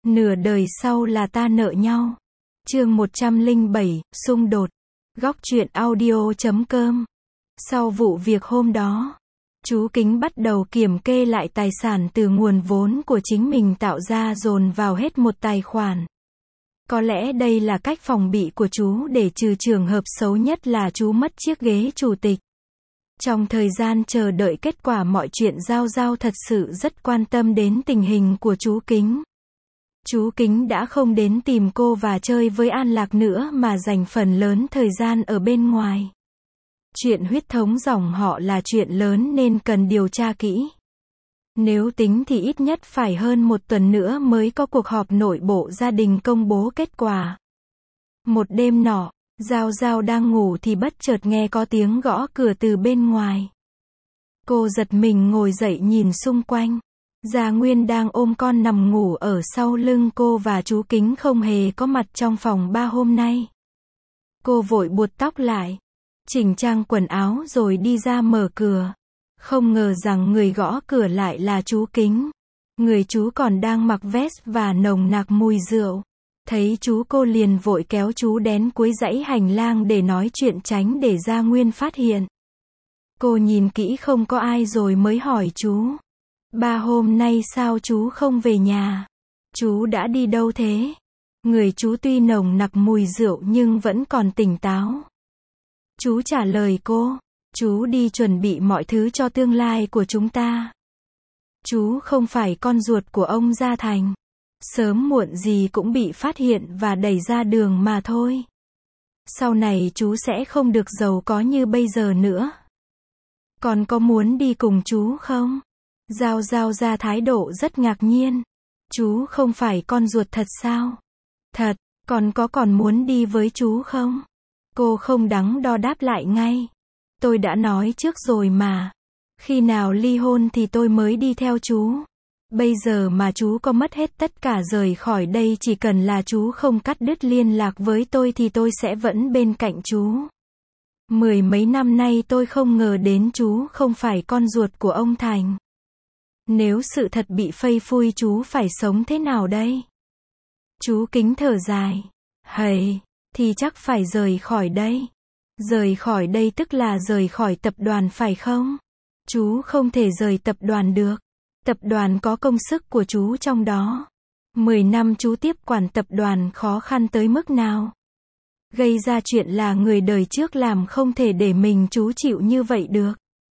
Nửa đời sau là ta nợ nhau. Chương 107, xung đột. Góc truyện audio.com. Sau vụ việc hôm đó, chú Kính bắt đầu kiểm kê lại tài sản từ nguồn vốn của chính mình tạo ra dồn vào hết một tài khoản. Có lẽ đây là cách phòng bị của chú để trừ trường hợp xấu nhất là chú mất chiếc ghế chủ tịch. Trong thời gian chờ đợi kết quả mọi chuyện Giao Giao thật sự rất quan tâm đến tình hình của chú Kính. Chú Kính đã không đến tìm cô và chơi với An Lạc nữa mà dành phần lớn thời gian ở bên ngoài. Chuyện huyết thống dòng họ là chuyện lớn nên cần điều tra kỹ. Nếu tính thì ít nhất phải hơn một tuần nữa mới có cuộc họp nội bộ gia đình công bố kết quả. Một đêm nọ, Giao Giao đang ngủ thì bất chợt nghe có tiếng gõ cửa từ bên ngoài. Cô giật mình ngồi dậy nhìn xung quanh. Gia Nguyên đang ôm con nằm ngủ ở sau lưng cô và chú Kính không hề có mặt trong phòng 3 hôm nay. Cô vội buột tóc lại, chỉnh trang quần áo rồi đi ra mở cửa. Không ngờ rằng người gõ cửa lại là chú Kính. Người chú còn đang mặc vest và nồng nặc mùi rượu. Thấy chú cô liền vội kéo chú đến cuối dãy hành lang để nói chuyện tránh để Gia Nguyên phát hiện. Cô nhìn kỹ không có ai rồi mới hỏi chú. 3 hôm nay sao chú không về nhà? Chú đã đi đâu thế? Người chú tuy nồng nặc mùi rượu nhưng vẫn còn tỉnh táo. Chú trả lời cô, chú đi chuẩn bị mọi thứ cho tương lai của chúng ta. Chú không phải con ruột của ông Gia Thành. Sớm muộn gì cũng bị phát hiện và đẩy ra đường mà thôi. Sau này chú sẽ không được giàu có như bây giờ nữa. Còn có muốn đi cùng chú không? Giao Giao ra thái độ rất ngạc nhiên. Chú không phải con ruột thật sao? Thật, còn muốn đi với chú không? Cô không đắn đo đáp lại ngay. Tôi đã nói trước rồi mà. Khi nào ly hôn thì tôi mới đi theo chú. Bây giờ mà chú có mất hết tất cả rời khỏi đây, chỉ cần là chú không cắt đứt liên lạc với tôi thì tôi sẽ vẫn bên cạnh chú. 10 mấy năm nay tôi không ngờ đến chú không phải con ruột của ông Thành. Nếu sự thật bị phây phui chú phải sống thế nào đây? Chú Kính thở dài. Hầy, thì chắc phải rời khỏi đây. Rời khỏi đây tức là rời khỏi tập đoàn phải không? Chú không thể rời tập đoàn được. Tập đoàn có công sức của chú trong đó. 10 năm chú tiếp quản tập đoàn khó khăn tới mức nào? Gây ra chuyện là người đời trước làm không thể để mình chú chịu như vậy được.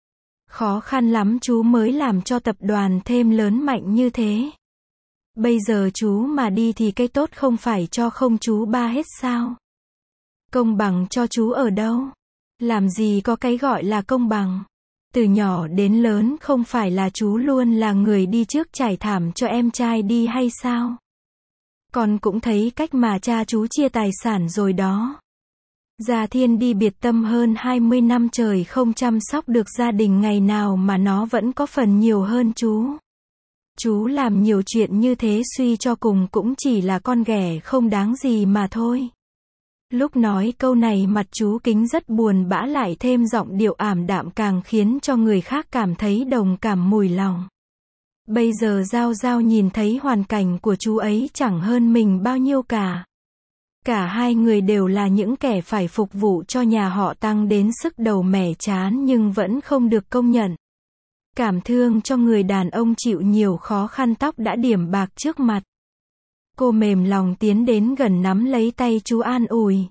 Khó khăn lắm chú mới làm cho tập đoàn thêm lớn mạnh như thế. Bây giờ chú mà đi thì cái tốt không phải cho không chú ba hết sao? Công bằng cho chú ở đâu? Làm gì có cái gọi là công bằng? Từ nhỏ đến lớn không phải là chú luôn là người đi trước trải thảm cho em trai đi hay sao? Con cũng thấy cách mà cha chú chia tài sản rồi đó. Gia Thiên đi biệt tâm hơn 20 năm trời không chăm sóc được gia đình ngày nào mà nó vẫn có phần nhiều hơn chú. Chú làm nhiều chuyện như thế suy cho cùng cũng chỉ là con ghẻ không đáng gì mà thôi. Lúc nói câu này mặt chú Kính rất buồn bã, lại thêm giọng điệu ảm đạm càng khiến cho người khác cảm thấy đồng cảm mùi lòng. Bây giờ Giao Giao nhìn thấy hoàn cảnh của chú ấy chẳng hơn mình bao nhiêu cả. Cả hai người đều là những kẻ phải phục vụ cho nhà họ Tăng đến sức đầu mẻ trán nhưng vẫn không được công nhận. Cảm thương cho người đàn ông chịu nhiều khó khăn, tóc đã điểm bạc trước mặt. Cô mềm lòng tiến đến gần nắm lấy tay chú an ủi.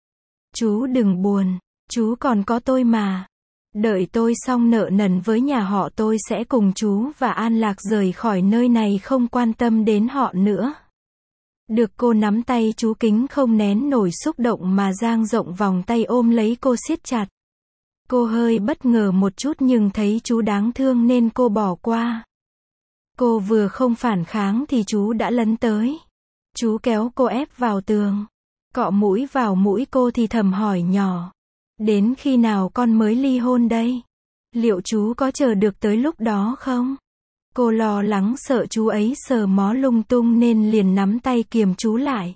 Chú đừng buồn, chú còn có tôi mà. Đợi tôi xong nợ nần với nhà họ tôi sẽ cùng chú và An Lạc rời khỏi nơi này, không quan tâm đến họ nữa. Được cô nắm tay, chú Kính không nén nổi xúc động mà dang rộng vòng tay ôm lấy cô siết chặt. Cô hơi bất ngờ một chút nhưng thấy chú đáng thương nên cô bỏ qua. Cô vừa không phản kháng thì chú đã lấn tới. Chú kéo cô ép vào tường. Cọ mũi vào mũi cô thì thầm hỏi nhỏ. Đến khi nào con mới ly hôn đây? Liệu chú có chờ được tới lúc đó không? Cô lo lắng sợ chú ấy sờ mó lung tung nên liền nắm tay kiềm chú lại.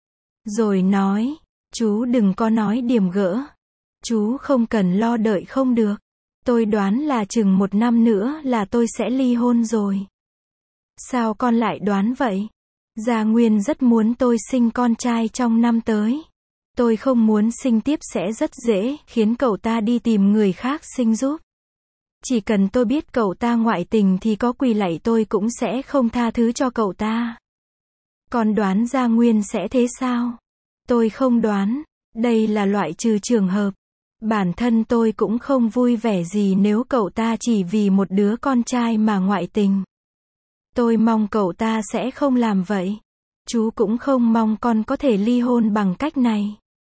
Rồi nói, chú đừng có nói điềm gỡ. Chú không cần lo đợi không được. Tôi đoán là chừng 1 năm nữa là tôi sẽ ly hôn rồi. Sao con lại đoán vậy? Gia Nguyên rất muốn tôi sinh con trai trong năm tới. Tôi không muốn sinh tiếp sẽ rất dễ khiến cậu ta đi tìm người khác sinh giúp. Chỉ cần tôi biết cậu ta ngoại tình thì có quỳ lạy tôi cũng sẽ không tha thứ cho cậu ta. Con đoán Gia Nguyên sẽ thế sao? Tôi không đoán. Đây là loại trừ trường hợp. Bản thân tôi cũng không vui vẻ gì nếu cậu ta chỉ vì một đứa con trai mà ngoại tình. Tôi mong cậu ta sẽ không làm vậy. Chú cũng không mong con có thể ly hôn bằng cách này.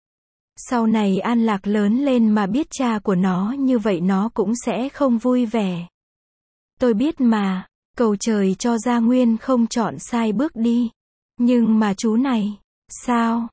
Sau này An Lạc lớn lên mà biết cha của nó như vậy nó cũng sẽ không vui vẻ. Tôi biết mà, cầu trời cho Gia Nguyên không chọn sai bước đi. Nhưng mà chú này, sao?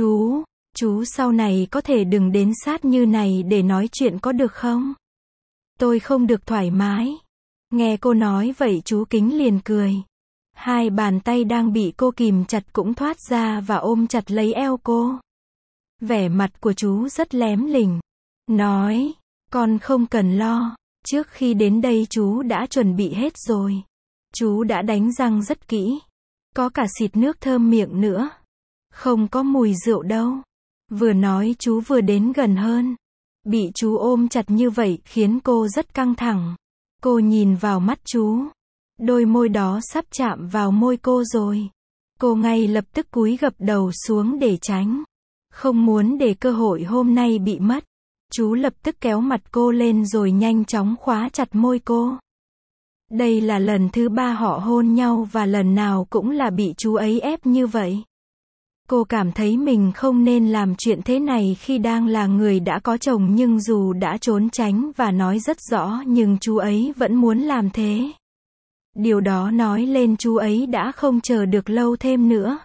Chú sau này có thể đừng đến sát như này để nói chuyện có được không? Tôi không được thoải mái. Nghe cô nói vậy chú Kính liền cười. Hai bàn tay đang bị cô kìm chặt cũng thoát ra và ôm chặt lấy eo cô. Vẻ mặt của chú rất lém lỉnh. Nói, con không cần lo. Trước khi đến đây chú đã chuẩn bị hết rồi. Chú đã đánh răng rất kỹ. Có cả xịt nước thơm miệng nữa. Không có mùi rượu đâu. Vừa nói chú vừa đến gần hơn. Bị chú ôm chặt như vậy khiến cô rất căng thẳng. Cô nhìn vào mắt chú. Đôi môi đó sắp chạm vào môi cô rồi. Cô ngay lập tức cúi gập đầu xuống để tránh. Không muốn để cơ hội hôm nay bị mất. Chú lập tức kéo mặt cô lên rồi nhanh chóng khóa chặt môi cô. Đây là lần thứ 3 họ hôn nhau và lần nào cũng là bị chú ấy ép như vậy. Cô cảm thấy mình không nên làm chuyện thế này khi đang là người đã có chồng, nhưng dù đã trốn tránh và nói rất rõ nhưng chú ấy vẫn muốn làm thế. Điều đó nói lên chú ấy đã không chờ được lâu thêm nữa.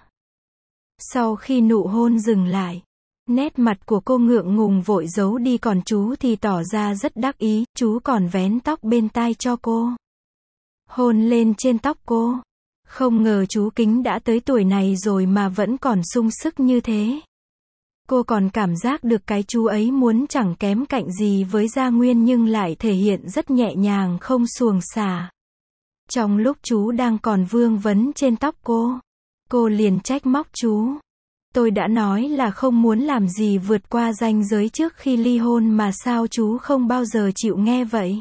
Sau khi nụ hôn dừng lại, nét mặt của cô ngượng ngùng vội giấu đi, còn chú thì tỏ ra rất đắc ý, chú còn vén tóc bên tai cho cô. Hôn lên trên tóc cô. Không ngờ chú Kính đã tới tuổi này rồi mà vẫn còn sung sức như thế. Cô còn cảm giác được cái chú ấy muốn chẳng kém cạnh gì với Gia Nguyên nhưng lại thể hiện rất nhẹ nhàng không xuồng xả. Trong lúc chú đang còn vương vấn trên tóc cô liền trách móc chú. Tôi đã nói là không muốn làm gì vượt qua ranh giới trước khi ly hôn mà sao chú không bao giờ chịu nghe vậy?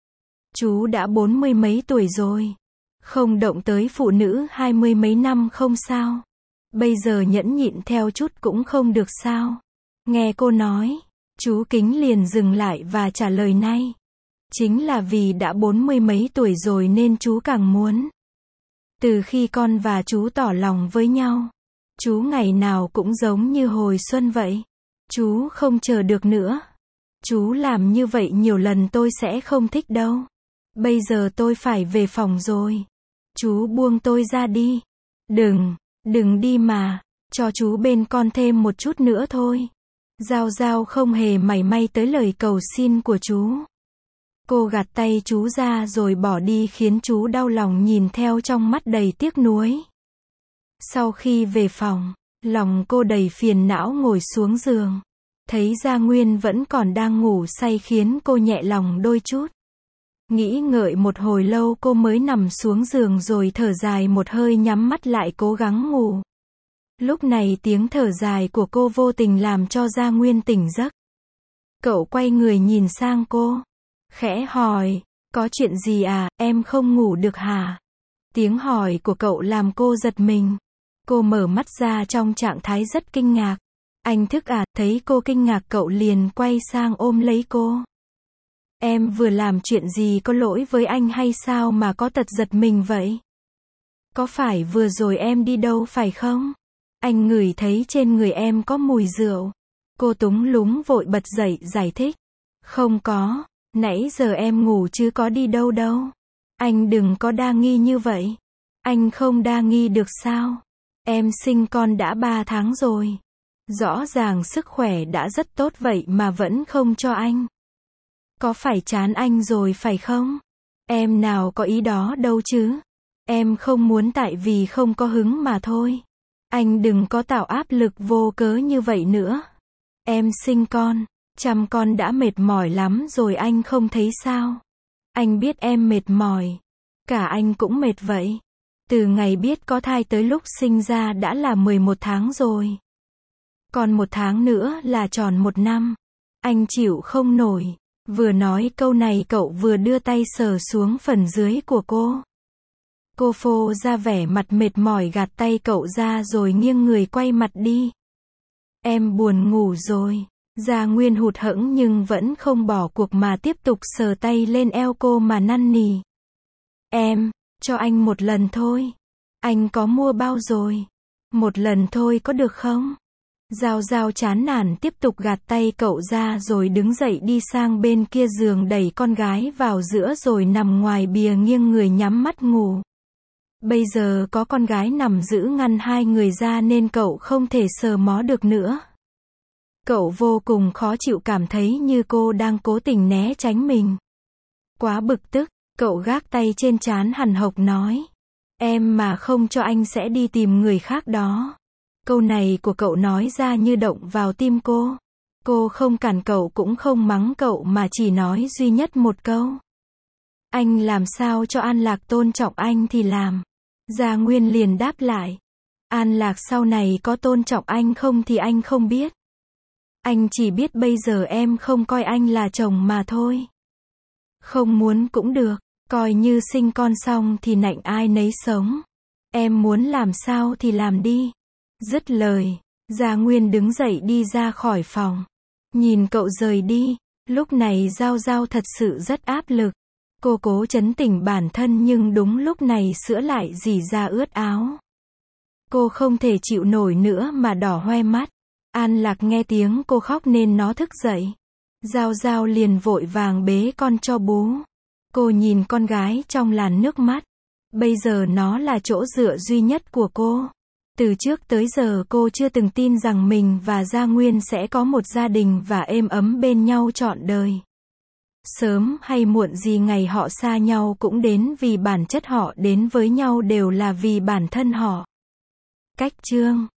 Chú đã 40 mấy tuổi rồi. Không động tới phụ nữ 20 mấy năm không sao? Bây giờ nhẫn nhịn theo chút cũng không được sao? Nghe cô nói, chú Kính liền dừng lại và trả lời ngay. Chính là vì đã 40 mấy tuổi rồi nên chú càng muốn. Từ khi con và chú tỏ lòng với nhau, chú ngày nào cũng giống như hồi xuân vậy. Chú không chờ được nữa. Chú làm như vậy nhiều lần tôi sẽ không thích đâu. Bây giờ tôi phải về phòng rồi. Chú buông tôi ra đi. Đừng đi mà. Cho chú bên con thêm một chút nữa thôi. Giao Giao không hề mảy may tới lời cầu xin của chú. Cô gạt tay chú ra rồi bỏ đi khiến chú đau lòng nhìn theo trong mắt đầy tiếc nuối. Sau khi về phòng, lòng cô đầy phiền não ngồi xuống giường. Thấy Gia Nguyên vẫn còn đang ngủ say khiến cô nhẹ lòng đôi chút. Nghĩ ngợi một hồi lâu cô mới nằm xuống giường rồi thở dài một hơi, nhắm mắt lại cố gắng ngủ. Lúc này tiếng thở dài của cô vô tình làm cho Gia Nguyên tỉnh giấc. Cậu quay người nhìn sang cô, khẽ hỏi, có chuyện gì à, em không ngủ được hả? Tiếng hỏi của cậu làm cô giật mình. Cô mở mắt ra trong trạng thái rất kinh ngạc. Anh thức à? Thấy cô kinh ngạc cậu liền quay sang ôm lấy cô. Em vừa làm chuyện gì có lỗi với anh hay sao mà có tật giật mình vậy? Có phải vừa rồi em đi đâu phải không? Anh ngửi thấy trên người em có mùi rượu. Cô túng lúng vội bật dậy giải thích. Không có, nãy giờ em ngủ chứ có đi đâu đâu. Anh đừng có đa nghi như vậy. Anh không đa nghi được sao? Em sinh con đã 3 tháng rồi. Rõ ràng sức khỏe đã rất tốt vậy mà vẫn không cho anh. Có phải chán anh rồi phải không? Em nào có ý đó đâu chứ. Em không muốn tại vì không có hứng mà thôi. Anh đừng có tạo áp lực vô cớ như vậy nữa. Em sinh con, chăm con đã mệt mỏi lắm rồi anh không thấy sao? Anh biết em mệt mỏi. Cả anh cũng mệt vậy. Từ ngày biết có thai tới lúc sinh ra đã là 11 tháng rồi. Còn 1 tháng nữa là tròn 1 năm. Anh chịu không nổi. Vừa nói câu này cậu vừa đưa tay sờ xuống phần dưới của cô. Cô phô ra vẻ mặt mệt mỏi gạt tay cậu ra rồi nghiêng người quay mặt đi. Em buồn ngủ rồi. Gia Nguyên hụt hẫng nhưng vẫn không bỏ cuộc mà tiếp tục sờ tay lên eo cô mà năn nỉ. Em, cho anh một lần thôi. Anh có mua bao rồi. Một lần thôi có được không? Giao Giao chán nản tiếp tục gạt tay cậu ra rồi đứng dậy đi sang bên kia giường đẩy con gái vào giữa rồi nằm ngoài bìa nghiêng người nhắm mắt ngủ. Bây giờ có con gái nằm giữ ngăn hai người ra nên cậu không thể sờ mó được nữa. Cậu vô cùng khó chịu cảm thấy như cô đang cố tình né tránh mình. Quá bực tức, cậu gác tay trên trán hằn học nói. Em mà không cho anh sẽ đi tìm người khác đó. Câu này của cậu nói ra như động vào tim cô. Cô không cản cậu cũng không mắng cậu mà chỉ nói duy nhất một câu. Anh làm sao cho An Lạc tôn trọng anh thì làm. Gia Nguyên liền đáp lại. An Lạc sau này có tôn trọng anh không thì anh không biết. Anh chỉ biết bây giờ em không coi anh là chồng mà thôi. Không muốn cũng được, coi như sinh con xong thì nạnh ai nấy sống. Em muốn làm sao thì làm đi. Dứt lời, Gia Nguyên đứng dậy đi ra khỏi phòng. Nhìn cậu rời đi, lúc này Giao Giao thật sự rất áp lực. Cô cố trấn tĩnh bản thân nhưng đúng lúc này sữa lại rỉ ra ướt áo. Cô không thể chịu nổi nữa mà đỏ hoe mắt. An Lạc nghe tiếng cô khóc nên nó thức dậy. Giao Giao liền vội vàng bế con cho bú. Cô nhìn con gái trong làn nước mắt. Bây giờ nó là chỗ dựa duy nhất của cô. Từ trước tới giờ cô chưa từng tin rằng mình và Gia Nguyên sẽ có một gia đình và êm ấm bên nhau trọn đời. Sớm hay muộn gì ngày họ xa nhau cũng đến vì bản chất họ đến với nhau đều là vì bản thân họ. Cách chương